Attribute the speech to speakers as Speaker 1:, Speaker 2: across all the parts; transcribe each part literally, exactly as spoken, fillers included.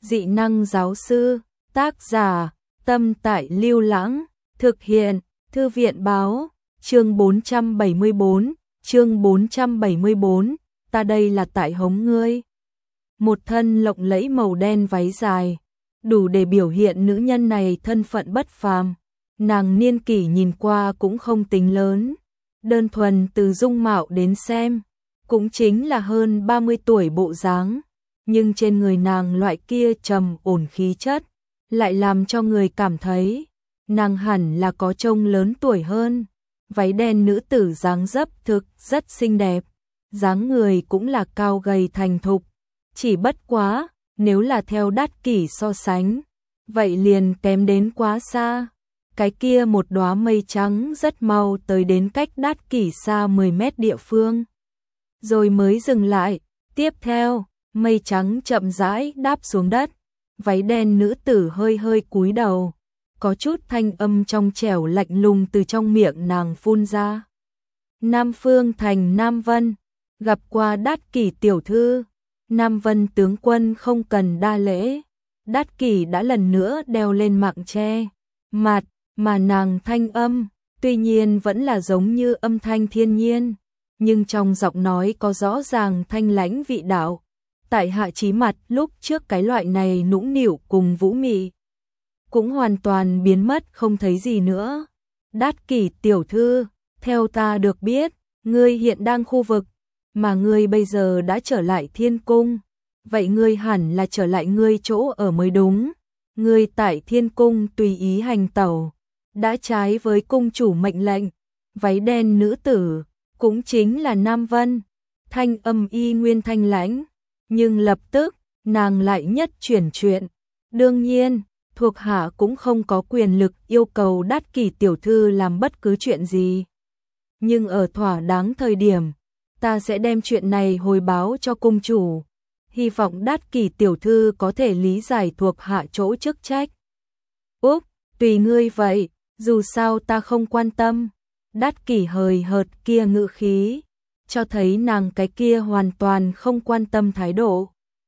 Speaker 1: Dị năng giáo sư, tác giả, Tâm Tại Lưu Lãng, thực hiện, Thư viện báo, chương bốn trăm bảy mươi bốn, chương bốn trăm bảy mươi bốn, ta đây là tại hống ngươi. Một thân lộng lẫy màu đen váy dài, đủ để biểu hiện nữ nhân này thân phận bất phàm. Nàng niên kỷ nhìn qua cũng không tính lớn, đơn thuần từ dung mạo đến xem, cũng chính là hơn ba mươi tuổi bộ dáng, nhưng trên người nàng loại kia trầm ổn khí chất, lại làm cho người cảm thấy nàng hẳn là có trông lớn tuổi hơn. Váy đen nữ tử dáng dấp thực rất xinh đẹp, dáng người cũng là cao gầy thành thục, chỉ bất quá, nếu là theo Đát Kỷ so sánh, vậy liền kém đến quá xa. Cái kia một đóa mây trắng rất mau tới đến cách Đát Kỷ xa mười mét địa phương, rồi mới dừng lại. Tiếp theo, mây trắng chậm rãi đáp xuống đất, váy đen nữ tử hơi hơi cúi đầu, có chút thanh âm trong trẻo lạnh lùng từ trong miệng nàng phun ra. Nam Phương Thành Nam Vân, gặp qua Đát Kỷ tiểu thư. Nam Vân tướng quân không cần đa lễ. Đát Kỷ đã lần nữa đeo lên mạng che mặt, mà nàng thanh âm, tuy nhiên vẫn là giống như âm thanh thiên nhiên, nhưng trong giọng nói có rõ ràng thanh lãnh vị đạo. Tại Hạ Chí mặt lúc trước cái loại này nũng nịu cùng vũ mị cũng hoàn toàn biến mất không thấy gì nữa. Đát Kỷ tiểu thư, theo ta được biết, ngươi hiện đang khu vực, mà ngươi bây giờ đã trở lại thiên cung, vậy ngươi hẳn là trở lại ngươi chỗ ở mới đúng. Ngươi tại thiên cung tùy ý hành tẩu, đã trái với cung chủ mệnh lệnh. Váy đen nữ tử, cũng chính là Nam Vân, thanh âm y nguyên thanh lãnh, nhưng lập tức, nàng lại nhất chuyển chuyện. Đương nhiên, thuộc hạ cũng không có quyền lực yêu cầu Đát Kỷ tiểu thư làm bất cứ chuyện gì. Nhưng ở thỏa đáng thời điểm, ta sẽ đem chuyện này hồi báo cho cung chủ. Hy vọng Đát Kỷ tiểu thư có thể lý giải thuộc hạ chỗ chức trách. Úc, tùy ngươi vậy, dù sao ta không quan tâm. Đát Kỷ hời hợt kia ngữ khí, cho thấy nàng cái kia hoàn toàn không quan tâm thái độ.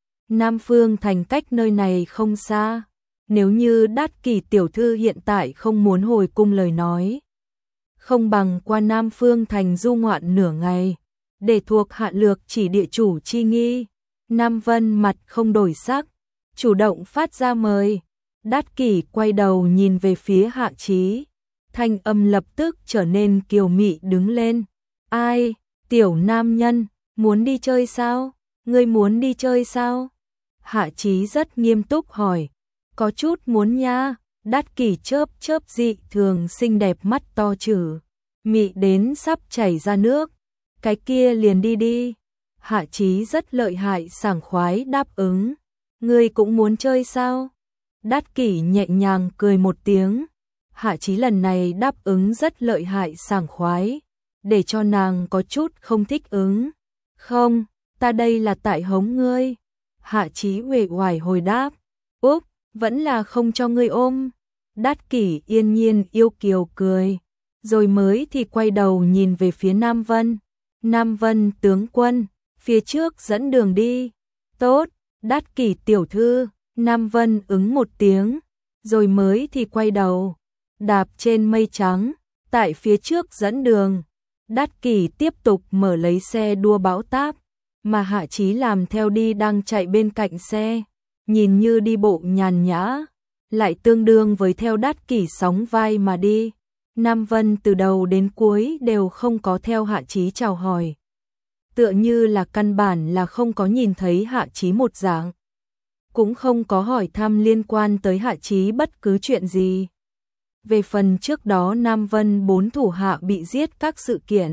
Speaker 1: Nam Phương Thành cách nơi này không xa, nếu như Đát Kỷ tiểu thư hiện tại không muốn hồi cung lời nói, không bằng qua Nam Phương Thành du ngoạn nửa ngày, để thuộc hạ lược chỉ địa chủ chi nghi. Nam Vân mặt không đổi sắc, chủ động phát ra mời. Đát Kỷ quay đầu nhìn về phía Hạ Chí, thanh âm lập tức trở nên kiều mị đứng lên. Ai, tiểu nam nhân, muốn đi chơi sao? Ngươi muốn đi chơi sao? Hạ Chí rất nghiêm túc hỏi. Có chút muốn nha. Đát Kỷ chớp chớp dị thường xinh đẹp mắt to chử, mị đến sắp chảy ra nước. Cái kia liền đi đi. Hạ Chí rất lợi hại sảng khoái đáp ứng. Ngươi cũng muốn chơi sao? Đát Kỷ nhẹ nhàng cười một tiếng. Hạ Chí lần này đáp ứng rất lợi hại sảng khoái, để cho nàng có chút không thích ứng. Không, ta đây là tại hống ngươi. Hạ Chí uể oải hồi đáp. Úp, vẫn là không cho ngươi ôm. Đát Kỷ yên nhiên yêu kiều cười, rồi mới thì quay đầu nhìn về phía Nam Vân. Nam Vân tướng quân, phía trước dẫn đường đi. Tốt, Đát Kỷ tiểu thư. Nam Vân ứng một tiếng, rồi mới thì quay đầu, đạp trên mây trắng, tại phía trước dẫn đường. Đát Kỷ tiếp tục mở lấy xe đua bão táp, mà Hạ Chí làm theo đi đang chạy bên cạnh xe, nhìn như đi bộ nhàn nhã, lại tương đương với theo Đát Kỷ sóng vai mà đi. Nam Vân từ đầu đến cuối đều không có theo Hạ Chí chào hỏi, tựa như là căn bản là không có nhìn thấy Hạ Chí một dạng, cũng không có hỏi thăm liên quan tới Hạ Chí bất cứ chuyện gì. Về phần trước đó Nam Vân bốn thủ hạ bị giết các sự kiện,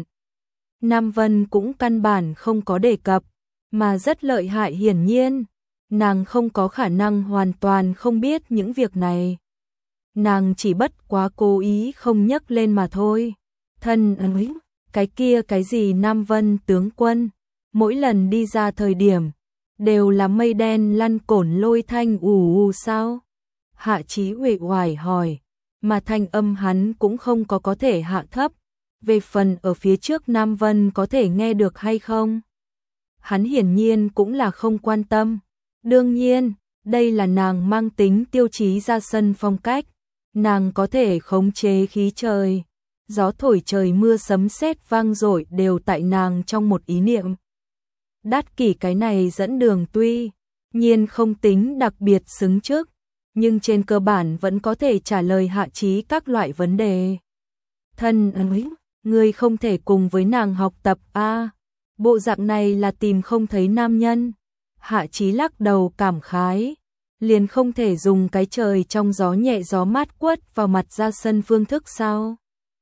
Speaker 1: Nam Vân cũng căn bản không có đề cập, mà rất lợi hại hiển nhiên, nàng không có khả năng hoàn toàn không biết những việc này. Nàng chỉ bất quá cố ý không nhắc lên mà thôi. Thân ấy, cái kia cái gì Nam Vân tướng quân, mỗi lần đi ra thời điểm, đều là mây đen lăn cổn lôi thanh ù ù sao? Hạ Chí uể oải hỏi, mà thanh âm hắn cũng không có có thể hạ thấp. Về phần ở phía trước Nam Vân có thể nghe được hay không, hắn hiển nhiên cũng là không quan tâm. Đương nhiên, Đây là nàng mang tính tiêu chí ra sân phong cách, nàng có thể khống chế khí trời, gió thổi trời mưa sấm sét vang dội đều tại nàng trong một ý niệm. Đát Kỷ cái này dẫn đường tuy nhiên không tính đặc biệt xứng trước, nhưng trên cơ bản vẫn có thể trả lời Hạ Chí các loại vấn đề. Thân ơi, ngươi không thể cùng với nàng học tập a? À, bộ dạng này là tìm không thấy nam nhân. Hạ Chí lắc đầu cảm khái, liền không thể dùng cái trời trong gió nhẹ gió mát quất vào mặt ra sân phương thức sao?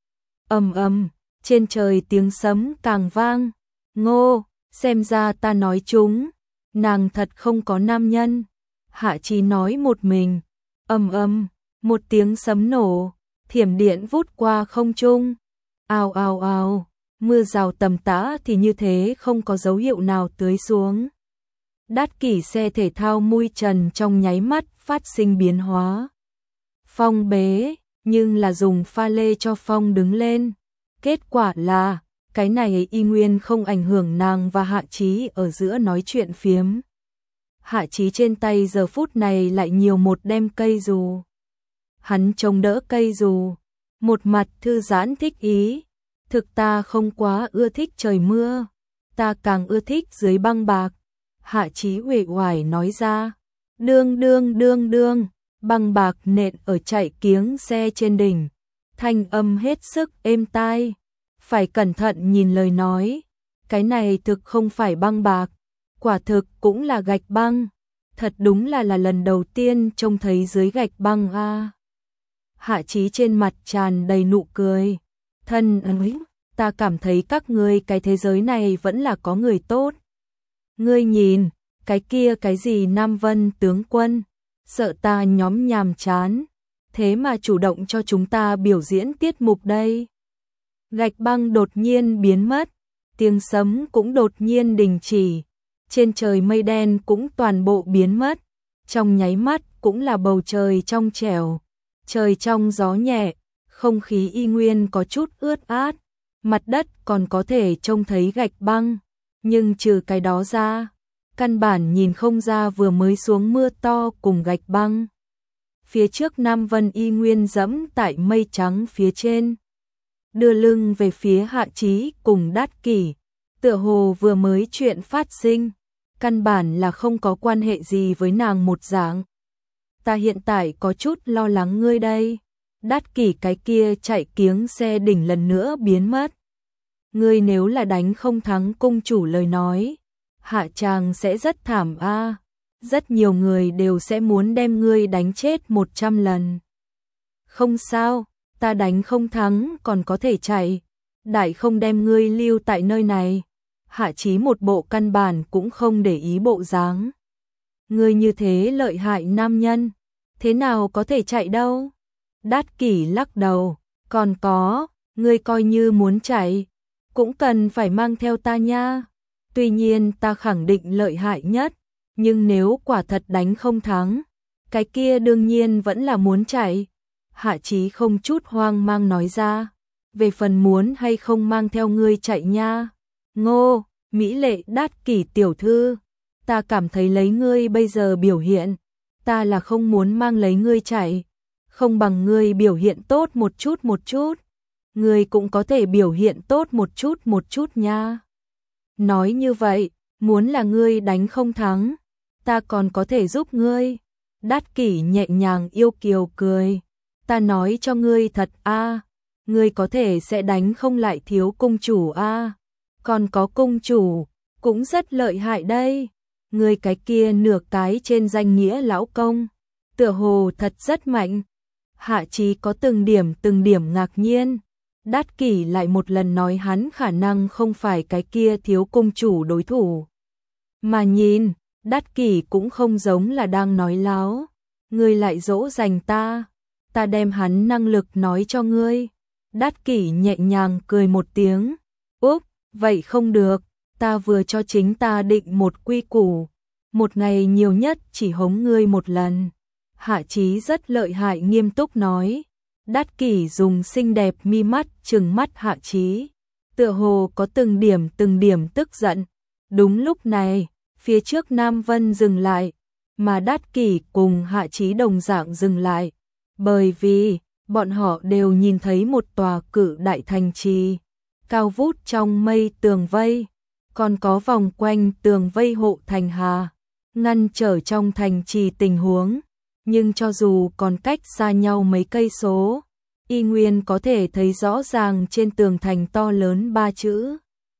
Speaker 1: Ầm ầm, trên trời tiếng sấm càng vang. Ngô, xem ra ta nói chúng, nàng thật không có nam nhân. Hạ Chí nói một mình. Ầm ầm, một tiếng sấm nổ, thiểm điện vút qua không trung. Ào ào ào, mưa rào tầm tã thì như thế không có dấu hiệu nào tưới xuống. Đát Kỷ xe thể thao mui trần trong nháy mắt phát sinh biến hóa. Phong bế, nhưng là dùng pha lê cho phong đứng lên. Kết quả là, cái này y nguyên không ảnh hưởng nàng và Hạ Chí ở giữa nói chuyện phiếm. Hạ Chí trên tay giờ phút này lại nhiều một đem cây dù. Hắn chống đỡ cây dù, một mặt thư giãn thích ý. Thực ta không quá ưa thích trời mưa, ta càng ưa thích dưới băng bạc. Hạ Chí uể oải nói ra. Đương đương đương đương, băng bạc nện ở chạy kiếng xe trên đỉnh. Thanh âm hết sức êm tai. Phải cẩn thận nhìn lời nói. Cái này thực không phải băng bạc, quả thực cũng là gạch băng. Thật đúng là là lần đầu tiên trông thấy dưới gạch băng a. Hạ Chí trên mặt tràn đầy nụ cười. Thân ơi, ta cảm thấy các ngươi cái thế giới này vẫn là có người tốt. Ngươi nhìn, cái kia cái gì Nam Vân tướng quân, sợ ta nhóm nhàm chán, thế mà chủ động cho chúng ta biểu diễn tiết mục đây. Gạch băng đột nhiên biến mất, tiếng sấm cũng đột nhiên đình chỉ, trên trời mây đen cũng toàn bộ biến mất, trong nháy mắt cũng là bầu trời trong trẻo, trời trong gió nhẹ, không khí y nguyên có chút ướt át, mặt đất còn có thể trông thấy gạch băng, nhưng trừ cái đó ra, căn bản nhìn không ra vừa mới xuống mưa to cùng gạch băng. Phía trước Nam Vân y nguyên dẫm tại mây trắng phía trên, đưa lưng về phía Hạ Chí cùng Đát Kỷ, tựa hồ vừa mới chuyện phát sinh, căn bản là không có quan hệ gì với nàng một dạng. Ta hiện tại có chút lo lắng ngươi đây. Đát Kỷ cái kia chạy kiếng xe đỉnh lần nữa biến mất. Ngươi nếu là đánh không thắng cung chủ lời nói, hạ chàng sẽ rất thảm a. À. Rất nhiều người đều sẽ muốn đem ngươi đánh chết một trăm lần. Không sao, ta đánh không thắng còn có thể chạy. Đại không đem ngươi lưu tại nơi này. Hạ Chí một bộ căn bản cũng không để ý bộ dáng. Ngươi như thế lợi hại nam nhân, thế nào có thể chạy đâu? Đát Kỷ lắc đầu, còn có, ngươi coi như muốn chạy, cũng cần phải mang theo ta nha. Tuy nhiên ta khẳng định lợi hại nhất, nhưng nếu quả thật đánh không thắng, cái kia đương nhiên vẫn là muốn chạy. Hạ Chí không chút hoang mang nói ra, về phần muốn hay không mang theo ngươi chạy nha. Ngô, mỹ lệ Đát Kỷ tiểu thư, ta cảm thấy lấy ngươi bây giờ biểu hiện, ta là không muốn mang lấy ngươi chạy, không bằng ngươi biểu hiện tốt một chút một chút, ngươi cũng có thể biểu hiện tốt một chút một chút nha. Nói như vậy, muốn là ngươi đánh không thắng, ta còn có thể giúp ngươi. Đát Kỷ nhẹ nhàng yêu kiều cười, ta nói cho ngươi thật a, à, ngươi có thể sẽ đánh không lại thiếu cung chủ a, à. Còn có cung chủ, cũng rất lợi hại đây. Ngươi cái kia nửa cái trên danh nghĩa lão công, tựa hồ thật rất mạnh. Hạ Chí có từng điểm từng điểm ngạc nhiên. Đát Kỷ lại một lần nói hắn khả năng không phải cái kia thiếu cung chủ đối thủ. Mà nhìn, Đát Kỷ cũng không giống là đang nói láo. Ngươi lại dỗ dành ta, ta đem hắn năng lực nói cho ngươi. Đát Kỷ nhẹ nhàng cười một tiếng. Úp, vậy không được, ta vừa cho chính ta định một quy củ. Một ngày nhiều nhất chỉ hống ngươi một lần. Hạ Chí rất lợi hại nghiêm túc nói. Đát Kỷ dùng xinh đẹp mi mắt trừng mắt Hạ Chí, tựa hồ có từng điểm từng điểm tức giận. Đúng lúc này, phía trước Nam Vân dừng lại, mà Đát Kỷ cùng Hạ Chí đồng dạng dừng lại, bởi vì bọn họ đều nhìn thấy một tòa cự đại thành trì, cao vút trong mây tường vây, còn có vòng quanh tường vây hộ thành hà, ngăn trở trong thành trì tình huống, nhưng cho dù còn cách xa nhau mấy cây số, y nguyên có thể thấy rõ ràng trên tường thành to lớn ba chữ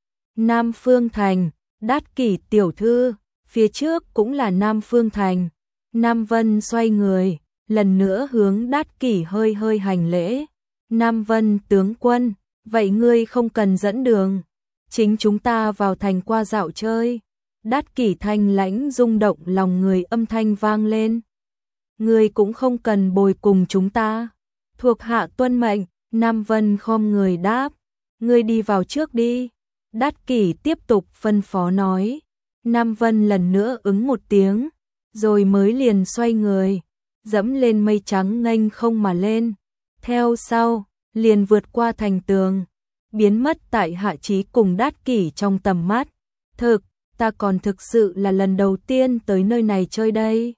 Speaker 1: Nam Phương Thành. Đát Kỷ tiểu thư, phía trước cũng là Nam Phương Thành. Nam Vân xoay người, lần nữa hướng Đát Kỷ hơi hơi hành lễ. Nam Vân tướng quân, vậy ngươi không cần dẫn đường, chính chúng ta vào thành qua dạo chơi. Đát Kỷ thanh lãnh rung động lòng người âm thanh vang lên. Ngươi cũng không cần bồi cùng chúng ta. Thuộc hạ tuân mệnh. Nam Vân khom người đáp. Ngươi đi vào trước đi. Đát Kỷ tiếp tục phân phó nói. Nam Vân lần nữa ứng một tiếng, rồi mới liền xoay người, dẫm lên mây trắng nghênh không mà lên. Theo sau, liền vượt qua thành tường, biến mất tại Hạ Chí cùng Đát Kỷ trong tầm mắt. Thực, ta còn thực sự là lần đầu tiên tới nơi này chơi đây.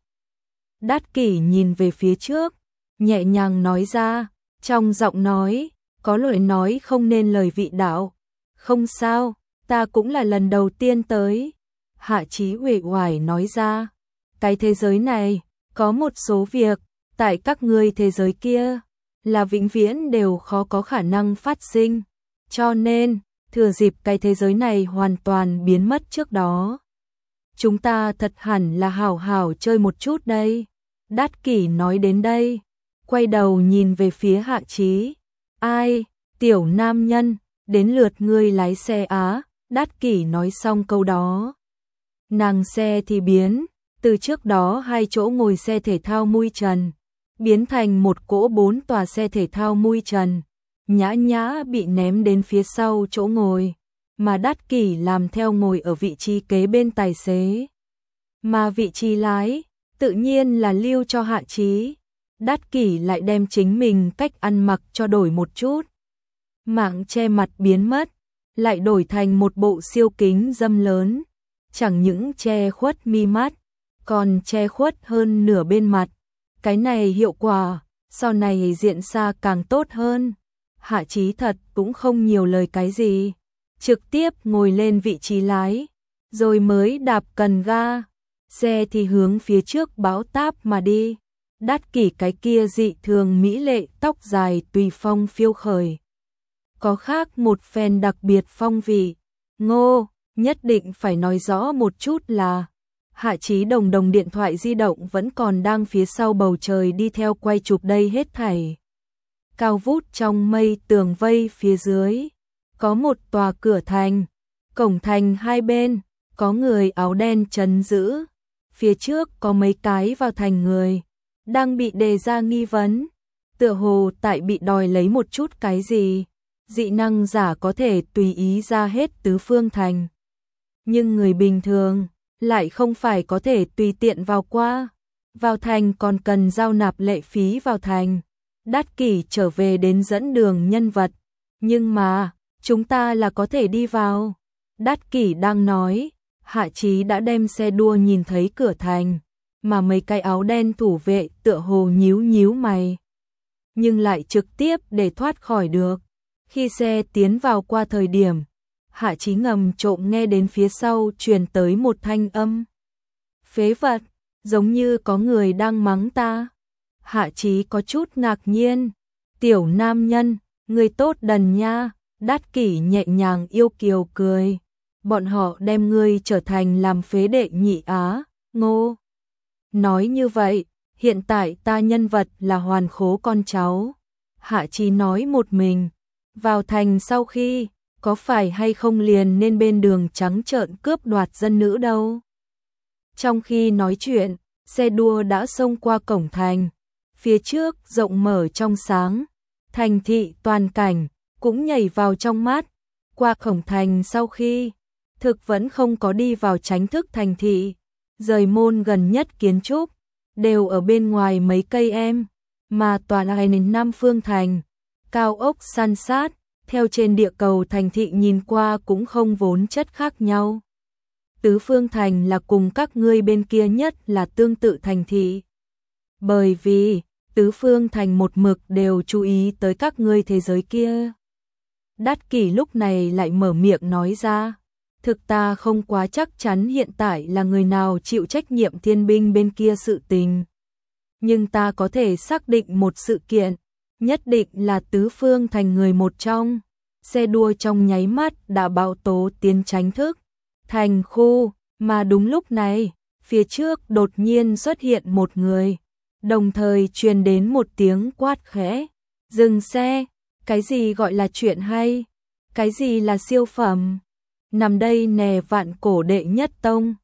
Speaker 1: Đát Kỷ nhìn về phía trước, nhẹ nhàng nói ra, trong giọng nói, có lời nói không nên lời vị đạo. Không sao, ta cũng là lần đầu tiên tới. Hạ Chí uể oải nói ra, cái thế giới này, có một số việc, tại các ngươi thế giới kia, là vĩnh viễn đều khó có khả năng phát sinh. Cho nên, thừa dịp cái thế giới này hoàn toàn biến mất trước đó, chúng ta thật hẳn là hảo hảo chơi một chút đây. Đát Kỷ nói đến đây, quay đầu nhìn về phía Hạ Chí. Ai, tiểu nam nhân, đến lượt ngươi lái xe á. Đát Kỷ nói xong câu đó, nàng xe thì biến, từ trước đó hai chỗ ngồi xe thể thao mui trần, biến thành một cỗ bốn tòa xe thể thao mui trần, nhã nhã bị ném đến phía sau chỗ ngồi, mà Đát Kỷ làm theo ngồi ở vị trí kế bên tài xế. Mà vị trí lái, tự nhiên là lưu cho Hạ Chí. Đát Kỷ lại đem chính mình cách ăn mặc cho đổi một chút. Mạng che mặt biến mất, lại đổi thành một bộ siêu kính dâm lớn, chẳng những che khuất mi mắt, còn che khuất hơn nửa bên mặt. Cái này hiệu quả, sau này diện xa càng tốt hơn. Hạ Chí thật cũng không nhiều lời cái gì, trực tiếp ngồi lên vị trí lái, rồi mới đạp cần ga, xe thì hướng phía trước bão táp mà đi. Đát Kỷ cái kia dị thường mỹ lệ tóc dài tùy phong phiêu khởi, có khác một phen đặc biệt phong vị. Ngô, nhất định phải nói rõ một chút là Hạ Chí đồng đồng điện thoại di động vẫn còn đang phía sau bầu trời đi theo quay chụp đây hết thảy. Cao vút trong mây tường vây phía dưới, có một tòa cửa thành, cổng thành hai bên, có người áo đen trấn giữ, phía trước có mấy cái vào thành người, đang bị đề ra nghi vấn, tựa hồ tại bị đòi lấy một chút cái gì. Dị năng giả có thể tùy ý ra hết tứ phương thành, nhưng người bình thường lại không phải có thể tùy tiện vào qua. Vào thành còn cần giao nạp lệ phí vào thành. Đát Kỷ trở về đến dẫn đường nhân vật, nhưng mà chúng ta là có thể đi vào. Đát Kỷ đang nói, Hạ Chí đã đem xe đua nhìn thấy cửa thành, mà mấy cái áo đen thủ vệ tựa hồ nhíu nhíu mày, nhưng lại trực tiếp để thoát khỏi được. Khi xe tiến vào qua thời điểm, Hạ Chí ngầm trộm nghe đến phía sau truyền tới một thanh âm. Phế vật, giống như có người đang mắng ta. Hạ Chí có chút ngạc nhiên. Tiểu nam nhân, người tốt đần nha. Đát Kỷ nhẹ nhàng yêu kiều cười. Bọn họ đem ngươi trở thành làm phế đệ nhị á. Ngô. Nói như vậy, hiện tại ta nhân vật là hoàn khố con cháu. Hạ Chí nói một mình. Vào thành sau khi, có phải hay không liền nên bên đường trắng trợn cướp đoạt dân nữ đâu. Trong khi nói chuyện, xe đua đã xông qua cổng thành. Phía trước rộng mở trong sáng, thành thị toàn cảnh cũng nhảy vào trong mắt. Qua cổng thành sau khi, thực vẫn không có đi vào chính thức thành thị. Rời môn gần nhất kiến trúc, đều ở bên ngoài mấy cây em, mà tòa này đến Nam Phương Thành. Cao ốc san sát, theo trên địa cầu thành thị nhìn qua cũng không vốn chất khác nhau. Tứ Phương Thành là cùng các ngươi bên kia nhất là tương tự thành thị. Bởi vì, Tứ Phương Thành một mực đều chú ý tới các ngươi thế giới kia. Đát Kỷ lúc này lại mở miệng nói ra, thực ta không quá chắc chắn hiện tại là người nào chịu trách nhiệm thiên binh bên kia sự tình. Nhưng ta có thể xác định một sự kiện, nhất định là Tứ Phương Thành người một trong. Xe đua trong nháy mắt đã bão tố tiến tránh thức thành khu, mà đúng lúc này, phía trước đột nhiên xuất hiện một người, đồng thời truyền đến một tiếng quát khẽ, dừng xe, cái gì gọi là chuyện hay, cái gì là siêu phẩm, nằm đây nè Vạn Cổ đệ nhất tông.